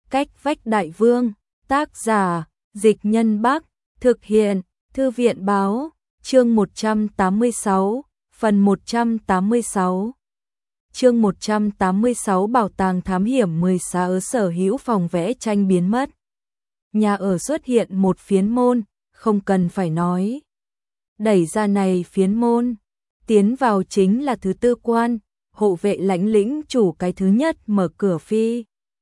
Cách vách đại vương, tác giả, Dịch Nhân Bắc, thực hiện, Thư viện báo, chương 186, phần 186. Chương 186 Bảo tàng thám hiểm 10 xá ở sở hữu phòng vẽ tranh biến mất. Nhà ở xuất hiện một phiến môn, không cần phải nói. Đẩy ra này phiến môn, tiến vào chính là thứ tư quan, hộ vệ lãnh lĩnh chủ cái thứ nhất mở cửa phi.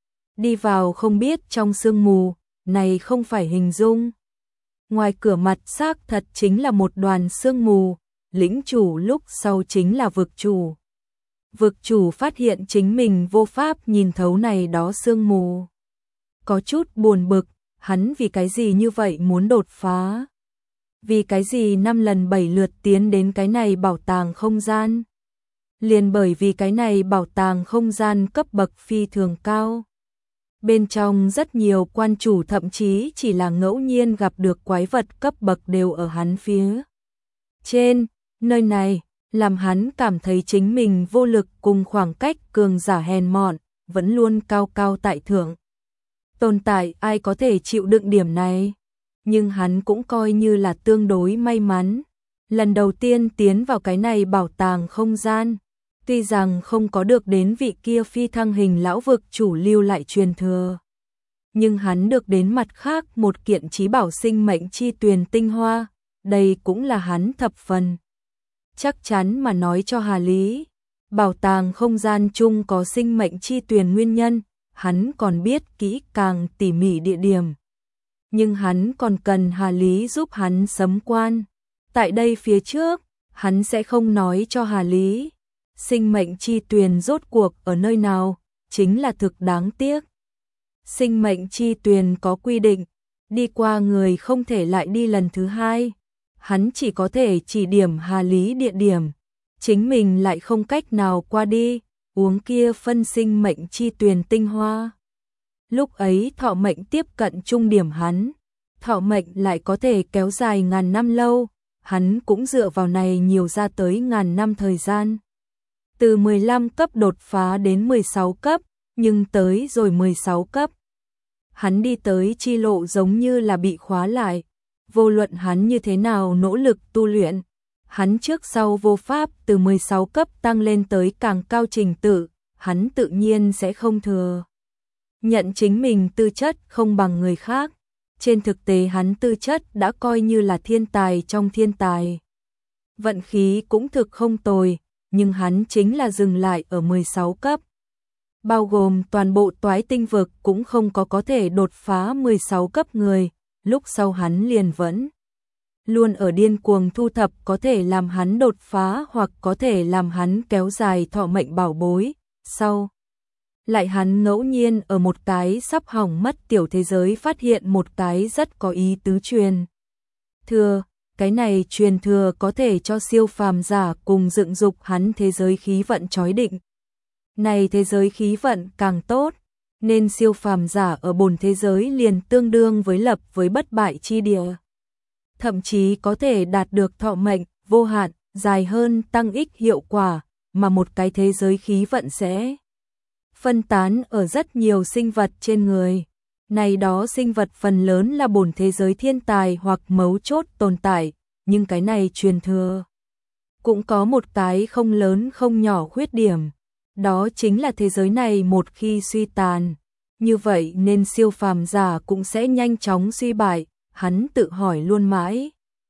Đi vào không biết trong sương mù, này không phải hình dung. Ngoài cửa mặt xác thật chính là một đoàn sương mù, lĩnh chủ lúc sau chính là vực chủ. Vực chủ phát hiện chính mình vô pháp nhìn thấu này đó sương mù. Có chút buồn bực, hắn vì cái gì như vậy muốn đột phá? Vì cái gì 5 lần 7 lượt tiến đến cái này bảo tàng không gian? Liền bởi vì cái này bảo tàng không gian cấp bậc phi thường cao. Bên trong rất nhiều quan chủ thậm chí chỉ là ngẫu nhiên gặp được quái vật cấp bậc đều ở hắn phía trên. Nơi này làm hắn cảm thấy chính mình vô lực cùng khoảng cách cường giả hèn mọn, vẫn luôn cao cao tại thượng. Tồn tại ai có thể chịu đựng điểm này, nhưng hắn cũng coi như là tương đối may mắn. Lần đầu tiên tiến vào cái này bảo tàng không gian, tuy rằng không có được đến vị kia phi thăng hình lão vực chủ lưu lại truyền thừa, nhưng hắn được đến mặt khác một kiện chí bảo sinh mệnh chi tuyền tinh hoa, đây cũng là hắn thập phần chắc chắn mà nói cho Hà Lý. Bảo tàng không gian chung có sinh mệnh chi tuyền nguyên nhân, hắn còn biết kỹ càng tỉ mỉ địa điểm. Nhưng hắn còn cần Hà Lý giúp hắn sấm quan. Tại đây phía trước, hắn sẽ không nói cho Hà Lý. Sinh mệnh chi tuyền rốt cuộc ở nơi nào, chính là thực đáng tiếc. Sinh mệnh chi tuyền có quy định, đi qua người không thể lại đi lần thứ hai. Hắn chỉ có thể chỉ điểm Hà Lý địa điểm, chính mình lại không cách nào qua đi, uống kia phân sinh mệnh chi tuyền tinh hoa. Lúc ấy thọ mệnh tiếp cận trung điểm hắn, thọ mệnh lại có thể kéo dài ngàn năm lâu, hắn cũng dựa vào này nhiều ra tới ngàn năm thời gian. Từ 15 cấp đột phá đến 16 cấp, nhưng tới rồi 16 cấp. Hắn đi tới chi lộ giống như là bị khóa lại, vô luận hắn như thế nào nỗ lực tu luyện, hắn trước sau vô pháp từ 16 cấp tăng lên tới càng cao trình tự, hắn tự nhiên sẽ không thừa nhận chính mình tư chất không bằng người khác. Trên thực tế hắn tư chất đã coi như là thiên tài trong thiên tài. Vận khí cũng thực không tồi, nhưng hắn chính là dừng lại ở 16 cấp. Bao gồm toàn bộ toái tinh vực cũng không có thể đột phá 16 cấp người, lúc sau hắn liền vẫn luôn ở điên cuồng thu thập có thể làm hắn đột phá hoặc có thể làm hắn kéo dài thọ mệnh bảo bối. Sau lại hắn ngẫu nhiên ở một cái sắp hỏng mất tiểu thế giới phát hiện một cái rất có ý tứ truyền thừa, cái này truyền thừa có thể cho siêu phàm giả cùng dựng dục hắn thế giới khí vận chói định. Này thế giới khí vận càng tốt, nên siêu phàm giả ở bổn thế giới liền tương đương với lập với bất bại chi địa. Thậm chí có thể đạt được thọ mệnh vô hạn, dài hơn tăng ích hiệu quả, mà một cái thế giới khí vận sẽ phân tán ở rất nhiều sinh vật trên người. Này đó sinh vật phần lớn là bổn thế giới thiên tài hoặc mấu chốt tồn tại, nhưng cái này truyền thừa cũng có một cái không lớn không nhỏ khuyết điểm, đó chính là thế giới này một khi suy tàn, như vậy nên siêu phàm giả cũng sẽ nhanh chóng suy bại. Hắn tự hỏi luôn mãi,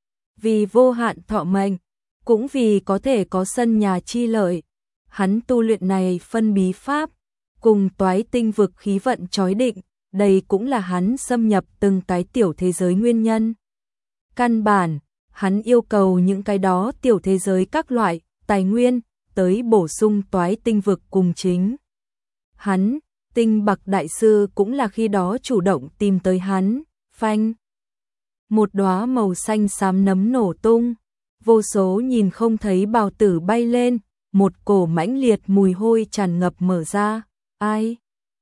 vì vô hạn thọ mệnh, cũng vì có thể có sân nhà chi lợi, hắn tu luyện này phân bí pháp, cùng toái tinh vực khí vận chói định, đây cũng là hắn xâm nhập từng cái tiểu thế giới nguyên nhân. Căn bản, hắn yêu cầu những cái đó tiểu thế giới các loại tài nguyên, tới bổ sung toái tinh vực cùng chính. Hắn, Tinh Bạc Đại Sư cũng là khi đó chủ động tìm tới hắn, phanh. Một đóa màu xanh xám nấm nổ tung, vô số nhìn không thấy bào tử bay lên, một cổ mãnh liệt mùi hôi tràn ngập mở ra. Ai?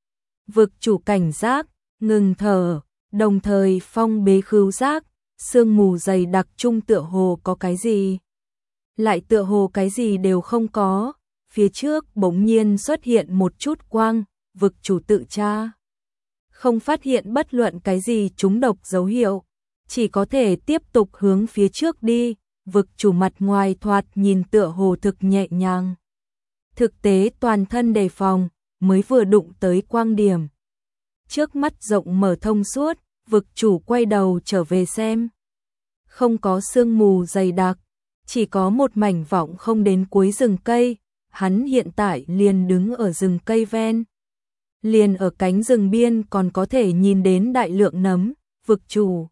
Vực chủ cảnh giác, ngừng thở, đồng thời phong bế khứu giác, sương mù dày đặc trung tựa hồ có cái gì. Lại tựa hồ cái gì đều không có, phía trước bỗng nhiên xuất hiện một chút quang, vực chủ tự tra. không phát hiện bất luận cái gì trúng độc dấu hiệu, chỉ có thể tiếp tục hướng phía trước đi. Vực chủ mặt ngoài thoạt nhìn tựa hồ thực nhẹ nhàng, thực tế toàn thân đề phòng, mới vừa đụng tới quang điểm. Trước mắt rộng mở thông suốt, vực chủ quay đầu trở về xem. Không có sương mù dày đặc, chỉ có một mảnh vọng không đến cuối rừng cây. Hắn hiện tại liền đứng ở rừng cây ven. Liền ở cánh rừng biên còn có thể nhìn đến đại lượng nấm. Vực chủ,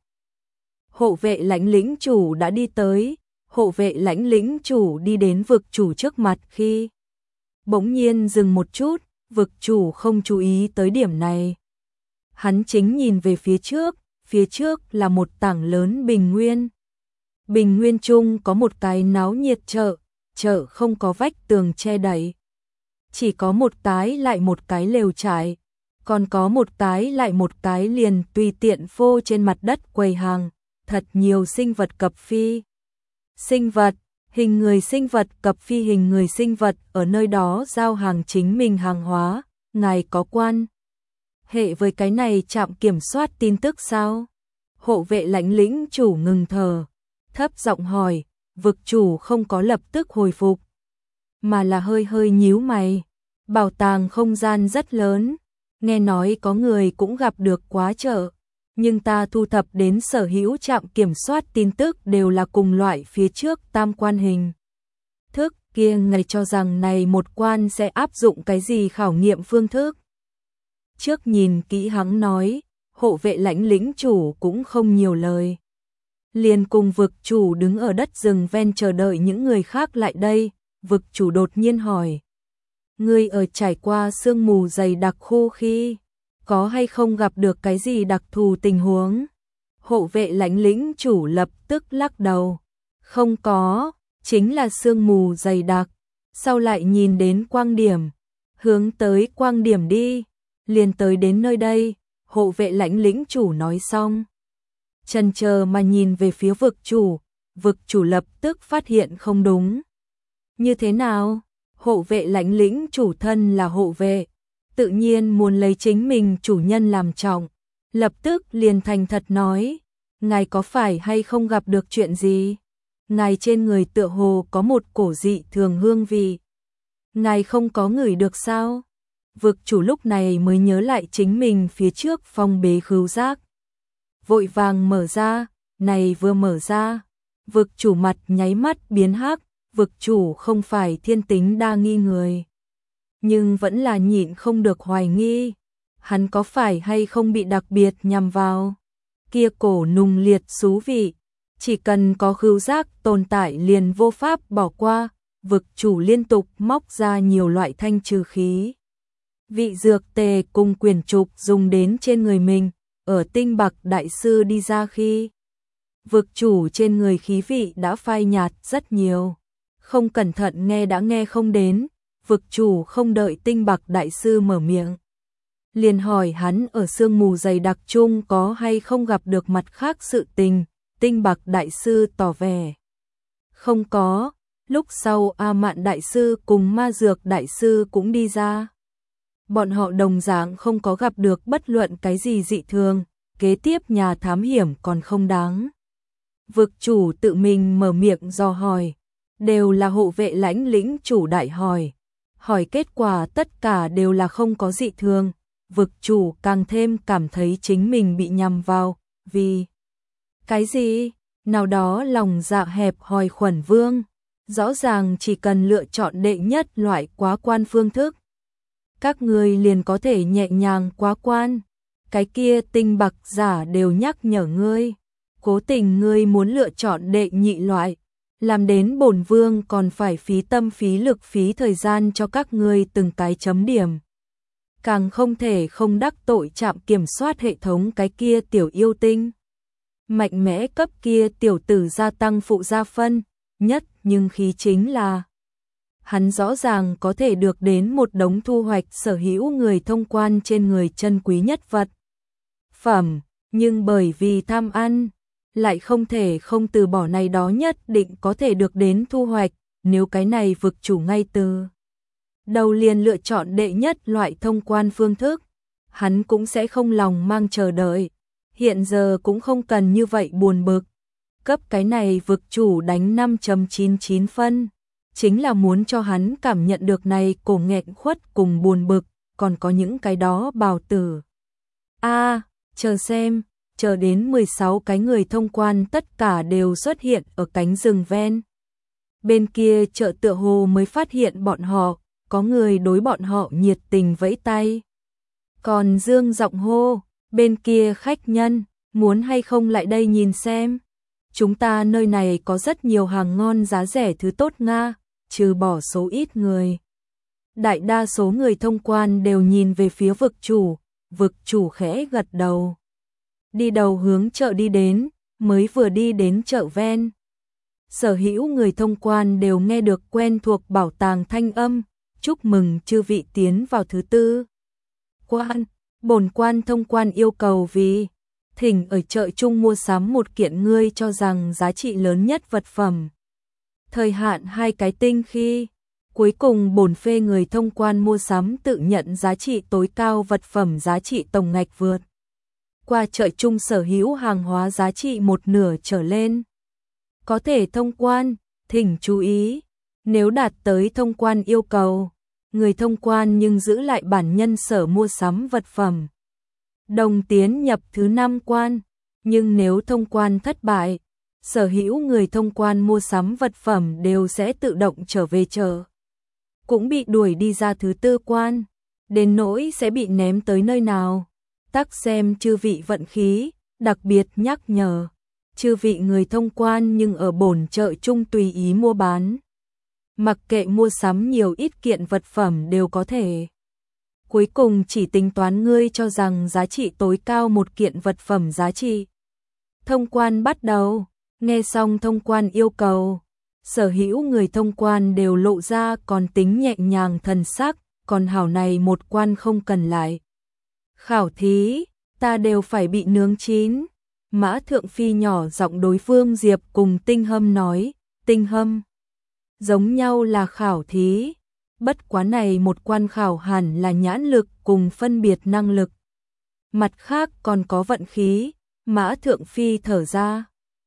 hộ vệ lãnh lĩnh chủ đã đi tới. Hộ vệ lãnh lĩnh chủ đi đến vực chủ trước mặt khi bỗng nhiên dừng một chút. Vực chủ không chú ý tới điểm này. Hắn chính nhìn về phía trước là một tảng lớn bình nguyên. Bình nguyên chung có một cái náo nhiệt chợ không có vách tường che đậy. Chỉ có một cái lại một cái lều trại, còn có một cái lại một cái liền tùy tiện phô trên mặt đất quầy hàng, thật nhiều sinh vật cập phi. Sinh vật, hình người sinh vật cập phi hình người sinh vật ở nơi đó giao hàng chính mình hàng hóa. Ngài có quan hệ với cái này trạm kiểm soát tin tức sao? Hộ vệ lãnh lĩnh chủ ngừng thở, thấp giọng hỏi. Vực chủ không có lập tức hồi phục, mà là hơi hơi nhíu mày. Bảo tàng không gian rất lớn, nghe nói có người cũng gặp được quá chợ, nhưng ta thu thập đến sở hữu trạm kiểm soát tin tức đều là cùng loại phía trước tam quan hình thức kia. Ngài cho rằng này một quan sẽ áp dụng cái gì khảo nghiệm phương thức? Trước nhìn kỹ hắn nói. Hộ vệ lãnh lĩnh chủ cũng không nhiều lời, liền cùng vực chủ đứng ở đất rừng ven chờ đợi những người khác lại đây. Vực chủ đột nhiên hỏi, ngươi ở trải qua sương mù dày đặc khu khi có hay không gặp được cái gì đặc thù tình huống? Hộ vệ lãnh lĩnh chủ lập tức lắc đầu, không có, chính là sương mù dày đặc. Sau lại nhìn đến quang điểm, hướng tới quang điểm đi, liền tới đến nơi đây. Hộ vệ lãnh lĩnh chủ nói xong, chần chờ mà nhìn về phía vực chủ lập tức phát hiện không đúng. Như thế nào? Hộ vệ lãnh lĩnh chủ thân là hộ vệ, tự nhiên muốn lấy chính mình chủ nhân làm trọng, lập tức liền thành thật nói, ngài có phải hay không gặp được chuyện gì? Ngài trên người tựa hồ có một cổ dị thường hương vị, ngài không có ngửi được sao? Vực chủ lúc này mới nhớ lại chính mình phía trước phong bế khứu giác, vội vàng mở ra. Này vừa mở ra, vực chủ mặt nháy mắt biến hắc. Vực chủ không phải thiên tính đa nghi người, nhưng vẫn là nhịn không được hoài nghi, hắn có phải hay không bị đặc biệt nhằm vào. Kia cổ nùng liệt xú vị, chỉ cần có khứu giác tồn tại liền vô pháp bỏ qua. Vực chủ liên tục móc ra nhiều loại thanh trừ khí vị dược tề cùng quyển trục dùng đến trên người mình. Ở Tinh Bạc đại sư đi ra khi, vực chủ trên người khí vị đã phai nhạt rất nhiều, không cẩn thận nghe đã nghe không đến. Vực chủ không đợi Tinh Bạc đại sư mở miệng, liền hỏi hắn ở sương mù dày đặc chung có hay không gặp được mặt khác sự tình. Tinh Bạc đại sư tỏ vẻ không có. Lúc sau A Mạn đại sư cùng Ma Dược đại sư cũng đi ra, bọn họ đồng dạng không có gặp được bất luận cái gì dị thường. Kế tiếp nhà thám hiểm còn không đáng. Vực chủ tự mình mở miệng dò hỏi, đều là hộ vệ lãnh lĩnh chủ đại hỏi kết quả tất cả đều là không có dị thường. Vực chủ càng thêm cảm thấy chính mình bị nhằm vào. Vì cái gì? Nào đó lòng dạ hẹp hòi Khuẩn Vương, rõ ràng chỉ cần lựa chọn đệ nhất loại quá quan phương thức, các người liền có thể nhẹ nhàng quá quan. Cái kia Tinh Bạc giả đều nhắc nhở ngươi, cố tình ngươi muốn lựa chọn đệ nhị loại, làm đến bổn vương còn phải phí tâm phí lực phí thời gian cho các ngươi từng cái chấm điểm. Càng không thể không đắc tội trạm kiểm soát hệ thống cái kia tiểu yêu tinh. Mạnh mẽ cấp kia tiểu tử gia tăng phụ gia phân, nhất nhưng khí chính là hắn rõ ràng có thể được đến một đống thu hoạch sở hữu người thông quan trên người chân quý nhất vật phẩm, nhưng bởi vì tham ăn, lại không thể không từ bỏ này đó nhất định có thể được đến thu hoạch. Nếu cái này vực chủ ngay từ đầu liền lựa chọn đệ nhất loại thông quan phương thức, hắn cũng sẽ không lòng mang chờ đợi. Hiện giờ cũng không cần như vậy buồn bực. Cấp cái này vực chủ đánh 5.99 phân, chính là muốn cho hắn cảm nhận được này cổ nghẹn khuất cùng buồn bực, còn có những cái đó bào tử. Chờ xem, chờ đến 16 cái người thông quan tất cả đều xuất hiện ở cánh rừng ven. Bên kia chợ tựa hồ mới phát hiện bọn họ, có người đối bọn họ nhiệt tình vẫy tay. Còn dương giọng hô, bên kia khách nhân, muốn hay không lại đây nhìn xem. Chúng ta nơi này có rất nhiều hàng ngon giá rẻ thứ tốt Nga, trừ bỏ số ít người. Đại đa số người thông quan đều nhìn về phía vực chủ khẽ gật đầu. Đi đầu hướng chợ đi đến, mới vừa đi đến chợ ven. Sở hữu người thông quan đều nghe được quen thuộc bảo tàng thanh âm, chúc mừng chư vị tiến vào thứ tư. Bổn quan thông quan yêu cầu vì thỉnh ở chợ chung mua sắm một kiện ngươi cho rằng giá trị lớn nhất vật phẩm. Thời hạn 2 cái tinh khi, cuối cùng bổn phê người thông quan mua sắm tự nhận giá trị tối cao vật phẩm giá trị tổng ngạch vượt qua chợ chung sở hữu hàng hóa giá trị 1/2 trở lên. Có thể thông quan, thỉnh chú ý, nếu đạt tới thông quan yêu cầu, người thông quan nhưng giữ lại bản nhân sở mua sắm vật phẩm. Đồng tiến nhập thứ 5 quan, nhưng nếu thông quan thất bại, sở hữu người thông quan mua sắm vật phẩm đều sẽ tự động trở về chợ. Cũng bị đuổi đi ra thứ 4 quan, đến nỗi sẽ bị ném tới nơi nào. Tắc xem chư vị vận khí, đặc biệt nhắc nhở. Chư vị người thông quan nhưng ở bổn chợ chung tùy ý mua bán. Mặc kệ mua sắm nhiều ít kiện vật phẩm đều có thể. Cuối cùng chỉ tính toán ngươi cho rằng giá trị tối cao một kiện vật phẩm giá trị. Thông quan bắt đầu, nghe xong thông quan yêu cầu. Sở hữu người thông quan đều lộ ra còn tính nhẹ nhàng thần sắc, còn hảo này một quan không cần lại. Khảo thí, ta đều phải bị nướng chín. Mã Thượng Phi nhỏ giọng đối Vương Diệp cùng Tinh Hâm nói, Tinh Hâm, giống nhau là khảo thí, bất quá này một quan khảo hẳn là nhãn lực cùng phân biệt năng lực. Mặt khác còn có vận khí, Mã Thượng Phi thở ra.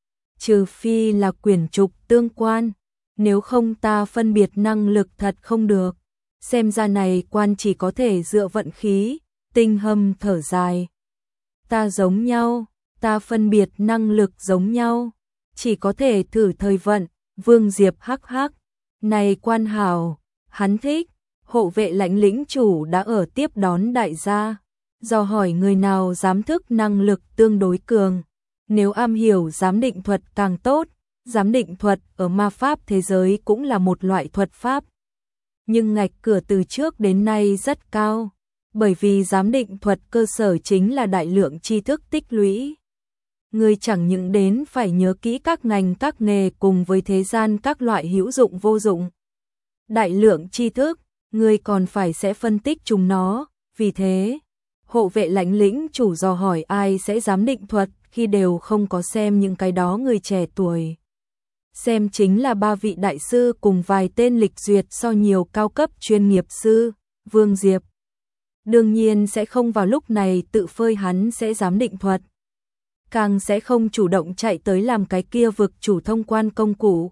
Trừ phi là quyển trục tương quan, nếu không ta phân biệt năng lực thật không được. Xem ra này quan chỉ có thể dựa vận khí, Tinh Hâm thở dài. Ta giống nhau, ta phân biệt năng lực giống nhau, chỉ có thể thử thời vận. Vương Diệp hắc hắc, này quan hảo, hắn thích. Hộ vệ lãnh lĩnh chủ đã ở tiếp đón đại gia, dò hỏi người nào giám thức năng lực tương đối cường. Nếu am hiểu giám định thuật càng tốt, giám định thuật ở ma pháp thế giới cũng là một loại thuật pháp. Nhưng ngạch cửa từ trước đến nay rất cao, bởi vì giám định thuật cơ sở chính là đại lượng tri thức tích lũy. Người chẳng những đến phải nhớ kỹ các ngành các nghề cùng với thế gian các loại hữu dụng vô dụng. Đại lượng tri thức, người còn phải sẽ phân tích chúng nó, vì thế, hộ vệ lãnh lĩnh chủ dò hỏi ai sẽ giám định thuật khi đều không có xem những cái đó người trẻ tuổi. Xem chính là 3 vị đại sư cùng vài tên lịch duyệt so nhiều cao cấp chuyên nghiệp sư, Vương Diệp. Đương nhiên sẽ không vào lúc này tự phơi hắn sẽ giám định thuật. Càng sẽ không chủ động chạy tới làm cái kia vực chủ thông quan công cụ.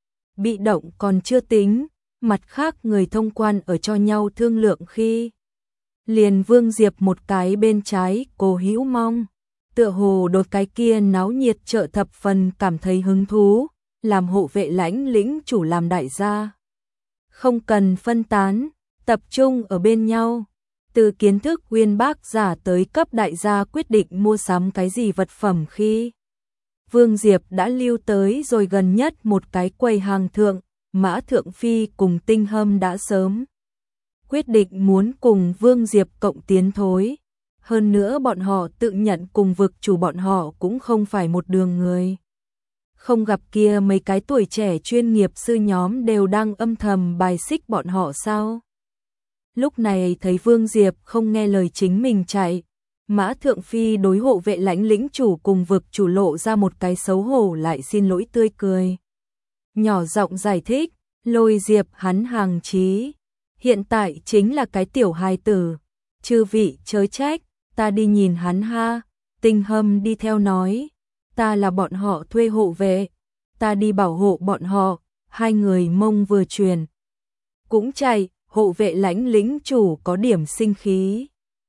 Bị động còn chưa tính, mặt khác người thông quan ở cho nhau thương lượng khi. Liền Vương Diệp một cái bên trái, Cố Hữu Mong. Tựa hồ đột cái kia náo nhiệt chợ thập phần cảm thấy hứng thú, làm hộ vệ lãnh lĩnh chủ làm đại gia. Không cần phân tán, tập trung ở bên nhau. Từ kiến thức uyên bác giả tới cấp đại gia quyết định mua sắm cái gì vật phẩm khi. Vương Diệp đã lưu tới rồi gần nhất một cái quầy hàng thượng, Mã Thượng Phi cùng Tinh Hâm đã sớm quyết định muốn cùng Vương Diệp cộng tiến thối. Hơn nữa bọn họ tự nhận cùng vực chủ bọn họ cũng không phải một đường người. Không gặp kia mấy cái tuổi trẻ chuyên nghiệp sư nhóm đều đang âm thầm bài xích bọn họ sao? Lúc này thấy Vương Diệp không nghe lời chính mình chạy, Mã Thượng Phi đối hộ vệ lãnh lĩnh chủ cùng vực chủ lộ ra một cái xấu hổ lại xin lỗi tươi cười. Nhỏ giọng giải thích, Lôi Diệp hắn hàng chí, hiện tại chính là cái tiểu hài tử, chư vị chớ trách, ta đi nhìn hắn ha. Tinh Hâm đi theo nói, ta là bọn họ thuê hộ vệ, ta đi bảo hộ bọn họ. Hai người mông vừa truyền cũng chạy, hộ vệ lãnh lĩnh chủ có điểm sinh khí.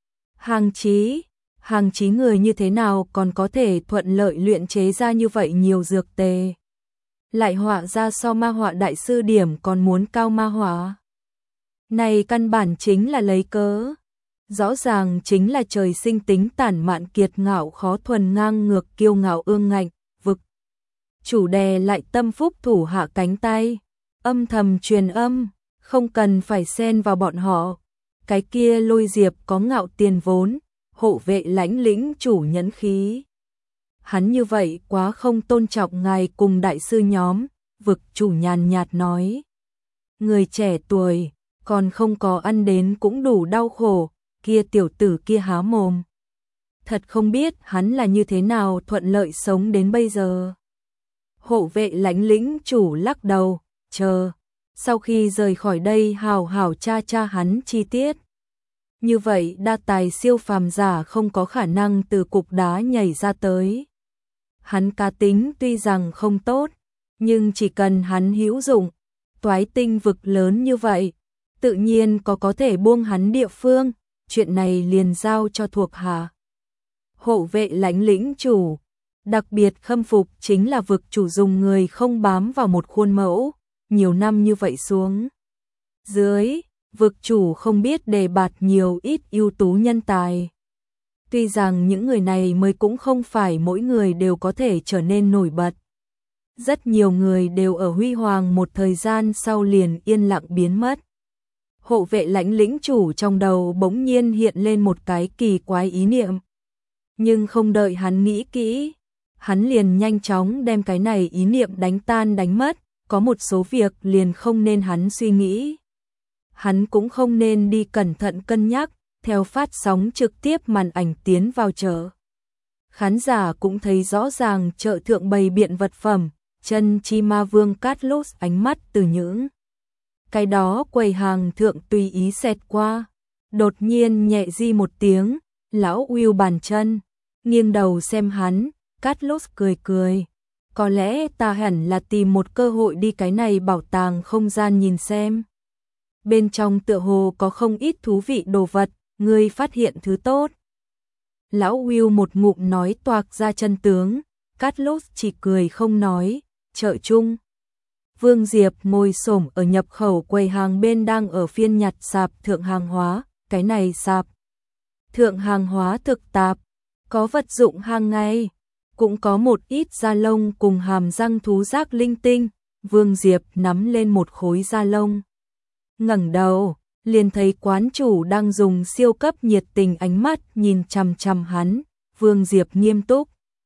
Hàng Chí người như thế nào còn có thể thuận lợi luyện chế ra như vậy nhiều dược tề. Lại họa ra so ma họa đại sư điểm còn muốn cao ma họa. Này căn bản chính là lấy cớ. Rõ ràng chính là trời sinh tính tản mạn kiệt ngạo khó thuần ngang ngược kiêu ngạo ương ngạnh, vực. Chủ đè lại tâm phúc thủ hạ cánh tay, âm thầm truyền âm, không cần phải xen vào bọn họ. Cái kia Lôi Diệp có ngạo tiền vốn, hộ vệ lãnh lĩnh chủ nhẫn khí. Hắn như vậy quá không tôn trọng ngài cùng đại sư nhóm, vực chủ nhàn nhạt nói. Người trẻ tuổi, còn không có ăn đến cũng đủ đau khổ, kia tiểu tử kia há mồm. Thật không biết hắn là như thế nào thuận lợi sống đến bây giờ. Hộ vệ lãnh lĩnh chủ lắc đầu, chờ. Sau khi rời khỏi đây hào hào tra hắn chi tiết. Như vậy đa tài siêu phàm giả không có khả năng từ cục đá nhảy ra tới. Hắn cá tính tuy rằng không tốt, nhưng chỉ cần hắn hữu dụng, toái tinh vực lớn như vậy, tự nhiên có thể buông hắn địa phương, chuyện này liền giao cho thuộc hạ. Hộ vệ lãnh lĩnh chủ, đặc biệt khâm phục chính là vực chủ dùng người không bám vào một khuôn mẫu, nhiều năm như vậy xuống. Dưới, vực chủ không biết đề bạt nhiều ít ưu tú nhân tài. Tuy rằng những người này mới cũng không phải mỗi người đều có thể trở nên nổi bật. Rất nhiều người đều ở huy hoàng một thời gian sau liền yên lặng biến mất. Hộ vệ lãnh lĩnh chủ trong đầu bỗng nhiên hiện lên một cái kỳ quái ý niệm. Nhưng không đợi hắn nghĩ kỹ, hắn liền nhanh chóng đem cái này ý niệm đánh tan đánh mất. Có một số việc liền không nên hắn suy nghĩ. Hắn cũng không nên đi cẩn thận cân nhắc, theo phát sóng trực tiếp màn ảnh tiến vào chợ. Khán giả cũng thấy rõ ràng chợ thượng bày biện vật phẩm, chân chi ma vương Carlos ánh mắt từ những cái đó quầy hàng thượng tùy ý xẹt qua. Đột nhiên nhẹ di một tiếng, lão Will bàn chân, nghiêng đầu xem hắn, Carlos cười cười. Có lẽ ta hẳn là tìm một cơ hội đi cái này bảo tàng không gian nhìn xem. Bên trong tựa hồ có không ít thú vị đồ vật, ngươi phát hiện thứ tốt. Lão Will một ngụm nói toạc ra chân tướng, Carlos chỉ cười không nói, chợ chung. Vương Diệp ngồi xổm ở nhập khẩu quầy hàng bên đang ở phiên nhặt sạp thượng hàng hóa, cái này sạp thượng hàng hóa thực tạp, có vật dụng hàng ngày. Cũng có một ít da lông cùng hàm răng thú giác linh tinh. Vương Diệp nắm lên một khối da lông, ngẩng đầu, liền thấy quán chủ đang dùng siêu cấp nhiệt tình ánh mắt nhìn chằm chằm hắn. Vương Diệp nghiêm túc.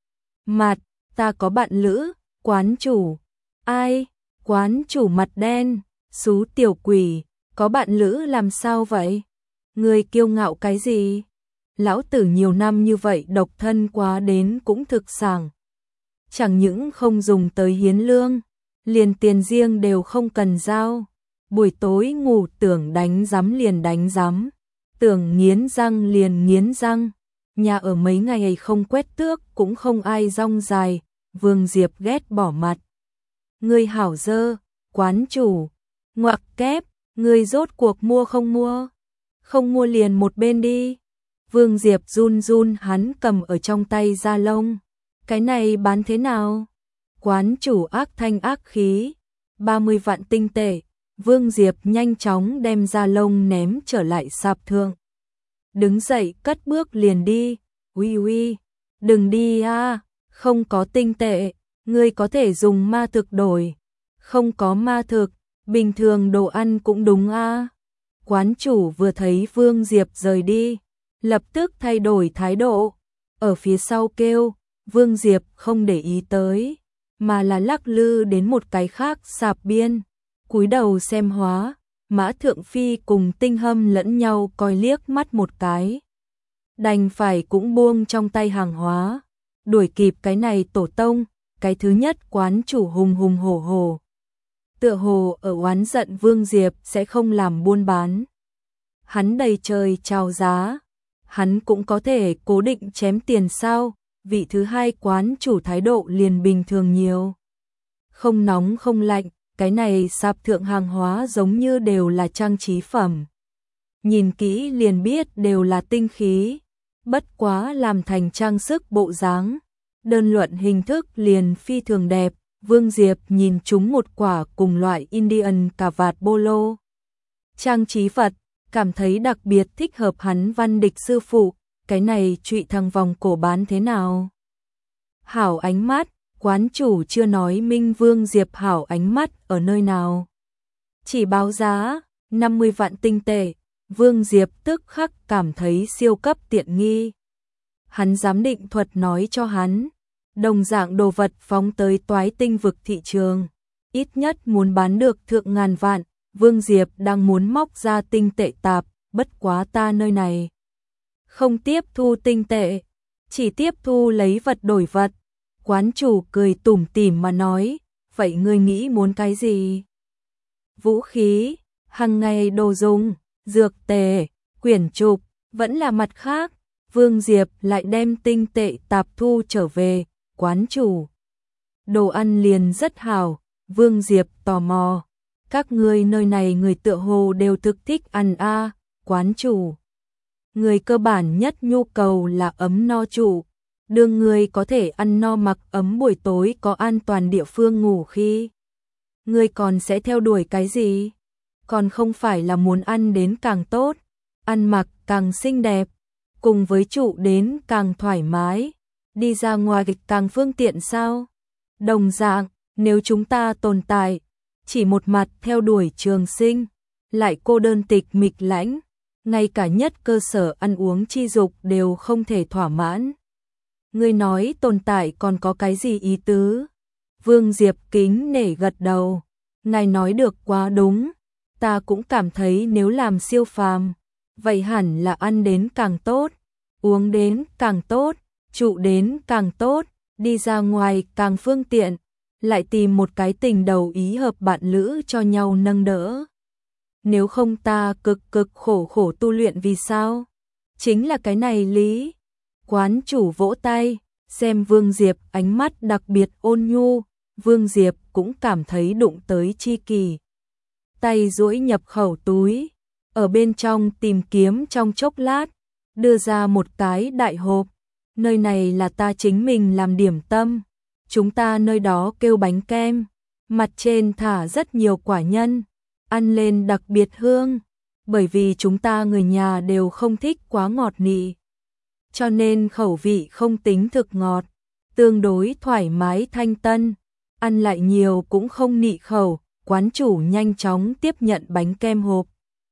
Mặt, ta có bạn lữ. Quán chủ. Ai? Quán chủ mặt đen. Xú tiểu quỷ, có bạn lữ làm sao vậy? Người kiêu ngạo cái gì? Lão tử nhiều năm như vậy độc thân quá đến cũng thực sảng. Chẳng những không dùng tới hiến lương, liền tiền riêng đều không cần giao. Buổi tối ngủ tưởng đánh rắm liền đánh rắm, tưởng nghiến răng liền nghiến răng. Nhà ở mấy ngày không quét tước cũng không ai rong dài. Vương Diệp ghét bỏ mặt. Ngươi hảo dơ, quán chủ. Ngoặc kép, ngươi rốt cuộc mua không mua? Không mua liền một bên đi. Vương Diệp run run hắn cầm ở trong tay da lông. Cái này bán thế nào? Quán chủ ác thanh ác khí. 30 vạn tinh tệ. Vương Diệp nhanh chóng đem da lông ném trở lại sạp thượng. Đứng dậy cất bước liền đi. Uy uy, đừng đi a, không có tinh tệ, ngươi có thể dùng ma thực đổi. Không có ma thực, bình thường đồ ăn cũng đúng a. Quán chủ vừa thấy Vương Diệp rời đi, lập tức thay đổi thái độ, ở phía sau kêu. Vương Diệp không để ý tới, mà là lắc lư đến một cái khác sạp biên, cúi đầu xem hóa. Mã Thượng Phi cùng Tinh Hâm lẫn nhau coi liếc mắt một cái, đành phải cũng buông trong tay hàng hóa, đuổi kịp cái này tổ tông. Cái thứ nhất quán chủ hùng hùng hổ hổ, tựa hồ ở oán giận Vương Diệp sẽ không làm buôn bán. hắn đầy trời chào giá. Hắn cũng có thể cố định chém tiền sao? Vị thứ hai quán chủ thái độ liền bình thường nhiều. Không nóng không lạnh, cái này sạp thượng hàng hóa giống như đều là trang trí phẩm. Nhìn kỹ liền biết đều là tinh khí, bất quá làm thành trang sức bộ dáng. Đơn luận hình thức liền phi thường đẹp, Vương Diệp nhìn chúng một quả cùng loại Indian cà vạt polo. Trang trí vật, cảm thấy đặc biệt thích hợp hắn Văn Địch sư phụ, cái này trụy thằng vòng cổ bán thế nào? Hảo ánh mắt, quán chủ chưa nói minh Vương Diệp hảo ánh mắt ở nơi nào. Chỉ báo giá, 50 vạn tinh tệ, Vương Diệp tức khắc cảm thấy siêu cấp tiện nghi. Hắn giám định thuật nói cho hắn, đồng dạng đồ vật phóng tới toái tinh vực thị trường, ít nhất muốn bán được thượng ngàn vạn. Vương Diệp đang muốn móc ra tinh tệ tạp, bất quá ta nơi này không tiếp thu tinh tệ, chỉ tiếp thu lấy vật đổi vật. Quán chủ cười tủm tỉm mà nói, vậy ngươi nghĩ muốn cái gì? Vũ khí, hàng ngày đồ dùng, dược tề, quyển trục, vẫn là mặt khác. Vương Diệp lại đem tinh tệ tạp thu trở về, quán chủ. Đồ ăn liền rất hảo, Vương Diệp tò mò. Các ngươi nơi này người tựa hồ đều thực thích ăn a, quán chủ. Người cơ bản nhất nhu cầu là ấm no trụ. Đương người có thể ăn no mặc ấm buổi tối có an toàn địa phương ngủ khi. Người còn sẽ theo đuổi cái gì? Còn không phải là muốn ăn đến càng tốt, ăn mặc càng xinh đẹp, cùng với trụ đến càng thoải mái, đi ra ngoài càng phương tiện sao? Đồng dạng, nếu chúng ta tồn tại, chỉ một mặt theo đuổi trường sinh, lại cô đơn tịch mịch lãnh, ngay cả nhất cơ sở ăn uống chi dục đều không thể thỏa mãn. Ngươi nói tồn tại còn có cái gì ý tứ? Vương Diệp kính nể gật đầu, ngài nói được quá đúng, ta cũng cảm thấy nếu làm siêu phàm, vậy hẳn là ăn đến càng tốt, uống đến càng tốt, trụ đến càng tốt, đi ra ngoài càng phương tiện, lại tìm một cái tình đầu ý hợp bạn lữ cho nhau nâng đỡ. Nếu không ta cực khổ khổ tu luyện vì sao? Chính là cái này lý. Quán chủ vỗ tay, xem Vương Diệp ánh mắt đặc biệt ôn nhu, Vương Diệp cũng cảm thấy đụng tới chi kỳ. Tay duỗi nhập khẩu túi, ở bên trong tìm kiếm trong chốc lát, đưa ra một cái đại hộp. Nơi này là ta chính mình làm điểm tâm, chúng ta nơi đó kêu bánh kem, mặt trên thả rất nhiều quả nhân, ăn lên đặc biệt hương, bởi vì chúng ta người nhà đều không thích quá ngọt nị. Cho nên khẩu vị không tính thực ngọt, tương đối thoải mái thanh tân, ăn lại nhiều cũng không nị khẩu. Quán chủ nhanh chóng tiếp nhận bánh kem hộp,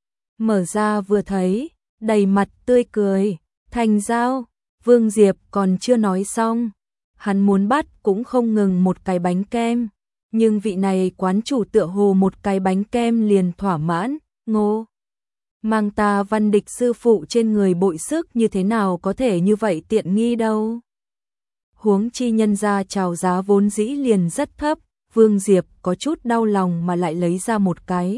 mở ra vừa thấy, đầy mặt tươi cười, thành giao. Vương Diệp còn chưa nói xong, hắn muốn bắt cũng không ngừng một cái bánh kem, nhưng vị này quán chủ tựa hồ một cái bánh kem liền thỏa mãn. Ngô, mang ta Văn Địch sư phụ trên người bội sức như thế nào có thể như vậy tiện nghi đâu. Huống chi nhân ra chào giá vốn dĩ liền rất thấp. Vương Diệp có chút đau lòng mà lại lấy ra một cái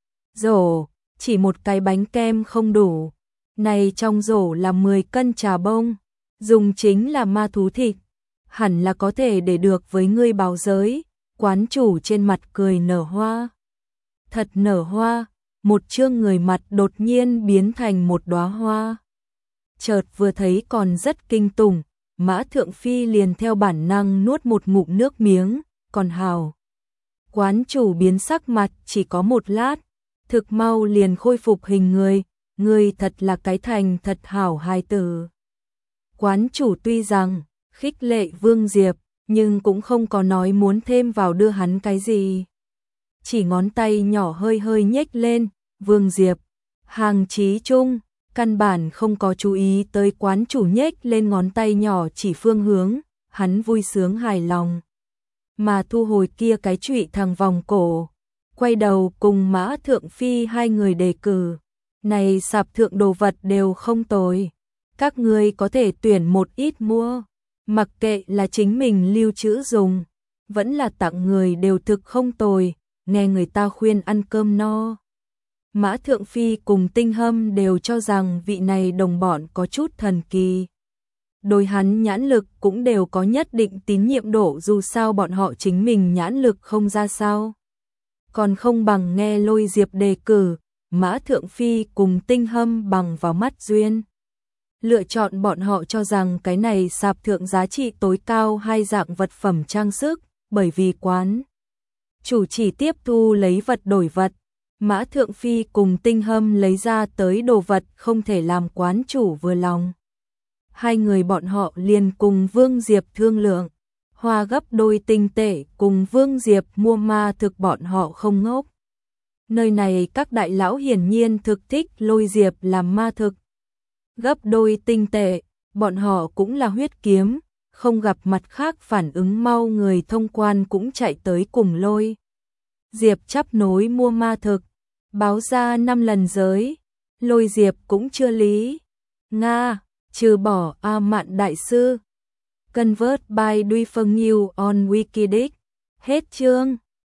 rổ, chỉ một cái bánh kem không đủ. Này trong rổ là 10 cân trà bông, dùng chính là ma thú thịt, hẳn là có thể để được với ngươi báo giới. Quán chủ trên mặt cười nở hoa. Thật nở hoa, một trương người mặt đột nhiên biến thành một đóa hoa. Chợt vừa thấy còn rất kinh tủng, Mã Thượng Phi liền theo bản năng nuốt một ngụm nước miếng. Còn hào, quán chủ biến sắc mặt chỉ có một lát, thực mau liền khôi phục hình người, ngươi thật là cái thành thật hảo hài tử. Quán chủ tuy rằng khích lệ Vương Diệp, nhưng cũng không có nói muốn thêm vào đưa hắn cái gì. Chỉ ngón tay nhỏ hơi hơi nhếch lên, Vương Diệp, hàng chí chung, căn bản không có chú ý tới quán chủ nhếch lên ngón tay nhỏ chỉ phương hướng, hắn vui sướng hài lòng. Mà thu hồi kia cái trụy thằng vòng cổ, quay đầu cùng Mã Thượng Phi hai người đề cử, này sạp thượng đồ vật đều không tồi, các ngươi có thể tuyển một ít mua, mặc kệ là chính mình lưu trữ dùng, vẫn là tặng người đều thực không tồi, nghe người ta khuyên ăn cơm no. Mã Thượng Phi cùng Tinh Hâm đều cho rằng vị này đồng bọn có chút thần kỳ. Đối hắn nhãn lực cũng đều có nhất định tín nhiệm độ, dù sao bọn họ chính mình nhãn lực không ra sao. Còn không bằng nghe Lôi Diệp đề cử, Mã Thượng Phi cùng Tinh Hâm bằng vào mắt duyên. Lựa chọn bọn họ cho rằng cái này sạp thượng giá trị tối cao hai dạng vật phẩm trang sức, bởi vì quán chủ chỉ tiếp thu lấy vật đổi vật. Mã Thượng Phi cùng Tinh Hâm lấy ra tới đồ vật không thể làm quán chủ vừa lòng. Hai người bọn họ liền cùng Vương Diệp thương lượng, hoa gấp đôi tinh tệ cùng Vương Diệp mua ma thực, bọn họ không ngốc. Nơi này các đại lão hiển nhiên thực thích Lôi Diệp làm ma thực. Gấp đôi tinh tệ, bọn họ cũng là huyết kiếm, không gặp mặt khác phản ứng mau người thông quan cũng chạy tới cùng Lôi Diệp chắp nối mua ma thực, báo ra 5 lần giới. Lôi Diệp cũng chưa lý. Nga, trừ bỏ A Mạn đại sư. Convert by Duy Phương Nhiêu on Wikidex. Hết chương.